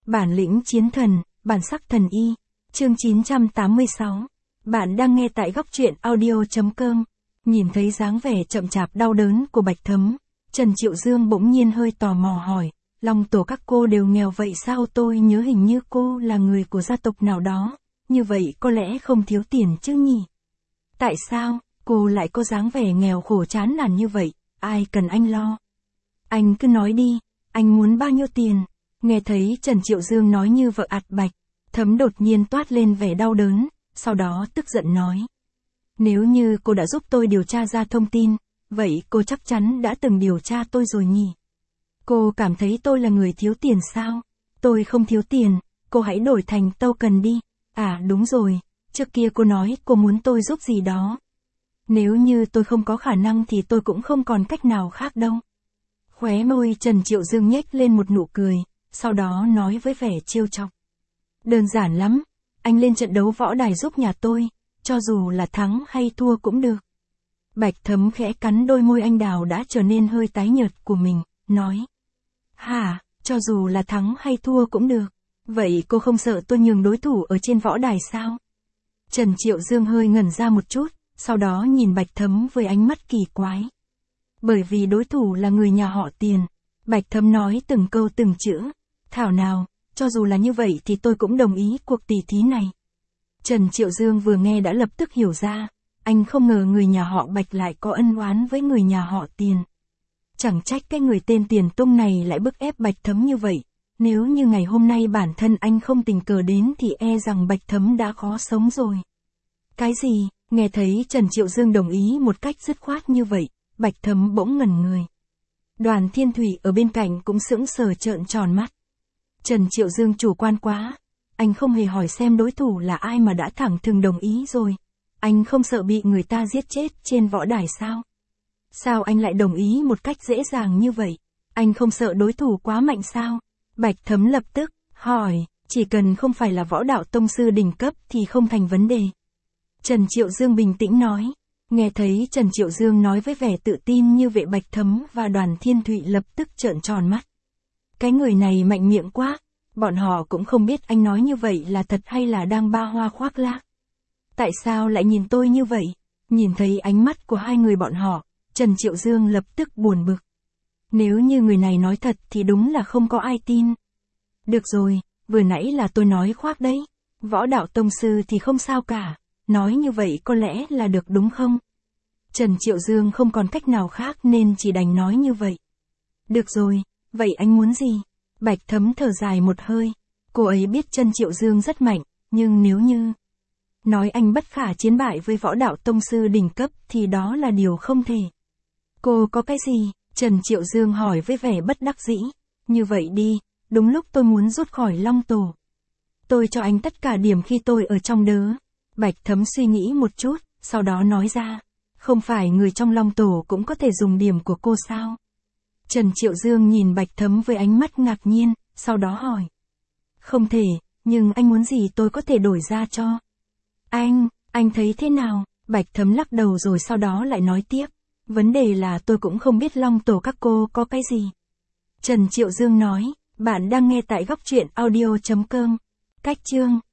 Bản lĩnh chiến thần, bản sắc thần y. Chương 986. Bạn đang nghe tại góc truyện audio.com. Nhìn thấy dáng vẻ chậm chạp đau đớn của Bạch Thấm, Trần Triệu Dương bỗng nhiên hơi tò mò hỏi, Long tổ các cô đều nghèo vậy sao? Tôi nhớ hình như cô là người của gia tộc nào đó, như vậy có lẽ không thiếu tiền chứ nhỉ? Tại sao, cô lại có dáng vẻ nghèo khổ chán nản như vậy, ai cần anh lo? Anh cứ nói đi, anh muốn bao nhiêu tiền? Nghe thấy Trần Triệu Dương nói như vợ ạt Bạch Thấm đột nhiên toát lên vẻ đau đớn, sau đó tức giận nói. Nếu như cô đã giúp tôi điều tra ra thông tin, vậy cô chắc chắn đã từng điều tra tôi rồi nhỉ? Cô cảm thấy tôi là người thiếu tiền sao? Tôi không thiếu tiền, cô hãy đổi thành token đi. À đúng rồi, trước kia cô nói cô muốn tôi giúp gì đó. Nếu như tôi không có khả năng thì tôi cũng không còn cách nào khác đâu. Khóe môi Trần Triệu Dương nhếch lên một nụ cười, sau đó nói với vẻ trêu chọc. Đơn giản lắm, anh lên trận đấu võ đài giúp nhà tôi, cho dù là thắng hay thua cũng được. Bạch Thấm khẽ cắn đôi môi anh đào đã trở nên hơi tái nhợt của mình, nói. Hả, cho dù là thắng hay thua cũng được, vậy cô không sợ tôi nhường đối thủ ở trên võ đài sao? Trần Triệu Dương hơi ngẩn ra một chút, sau đó nhìn Bạch Thấm với ánh mắt kỳ quái. Bởi vì đối thủ là người nhà họ Tiền, Bạch Thấm nói từng câu từng chữ. Thảo nào, cho dù là như vậy thì tôi cũng đồng ý cuộc tỉ thí này. Trần Triệu Dương vừa nghe đã lập tức hiểu ra, anh không ngờ người nhà họ Bạch lại có ân oán với người nhà họ Tiền. Chẳng trách cái người tên Tiền Tung này lại bức ép Bạch Thấm như vậy, nếu như ngày hôm nay bản thân anh không tình cờ đến thì e rằng Bạch Thấm đã khó sống rồi. Cái gì? Nghe thấy Trần Triệu Dương đồng ý một cách dứt khoát như vậy, Bạch Thấm bỗng ngẩn người. Đoàn Thiên Thủy ở bên cạnh cũng sững sờ trợn tròn mắt. Trần Triệu Dương chủ quan quá, anh không hề hỏi xem đối thủ là ai mà đã thẳng thừng đồng ý rồi. Anh không sợ bị người ta giết chết trên võ đài sao? Sao anh lại đồng ý một cách dễ dàng như vậy? Anh không sợ đối thủ quá mạnh sao? Bạch Thấm lập tức hỏi, chỉ cần không phải là võ đạo tông sư đỉnh cấp thì không thành vấn đề. Trần Triệu Dương bình tĩnh nói. Nghe thấy Trần Triệu Dương nói với vẻ tự tin như vậy, Bạch Thấm và Đoàn Thiên Thụy lập tức trợn tròn mắt. Cái người này mạnh miệng quá, bọn họ cũng không biết anh nói như vậy là thật hay là đang ba hoa khoác lác. Tại sao lại nhìn tôi như vậy? Nhìn thấy ánh mắt của hai người bọn họ, Trần Triệu Dương lập tức buồn bực. Nếu như người này nói thật thì đúng là không có ai tin. Được rồi, vừa nãy là tôi nói khoác đấy. Võ đạo tông sư thì không sao cả. Nói như vậy có lẽ là được đúng không? Trần Triệu Dương không còn cách nào khác nên chỉ đành nói như vậy. Được rồi, vậy anh muốn gì? Bạch Thấm thở dài một hơi. Cô ấy biết Trần Triệu Dương rất mạnh, nhưng nếu như nói anh bất khả chiến bại với võ đạo tông sư đỉnh cấp thì đó là điều không thể. Cô có cái gì? Trần Triệu Dương hỏi với vẻ bất đắc dĩ. Như vậy đi, đúng lúc tôi muốn rút khỏi Long Tổ. Tôi cho anh tất cả điểm khi tôi ở trong đớ. Bạch Thấm suy nghĩ một chút, sau đó nói ra. Không phải người trong Long Tổ cũng có thể dùng điểm của cô sao? Trần Triệu Dương nhìn Bạch Thấm với ánh mắt ngạc nhiên, sau đó hỏi. Không thể, nhưng anh muốn gì tôi có thể đổi ra cho. Anh thấy thế nào? Bạch Thấm lắc đầu rồi sau đó lại nói tiếp. Vấn đề là tôi cũng không biết Long Tổ các cô có cái gì. Trần Triệu Dương nói, bạn đang nghe tại góc truyện audio.com. Cách chương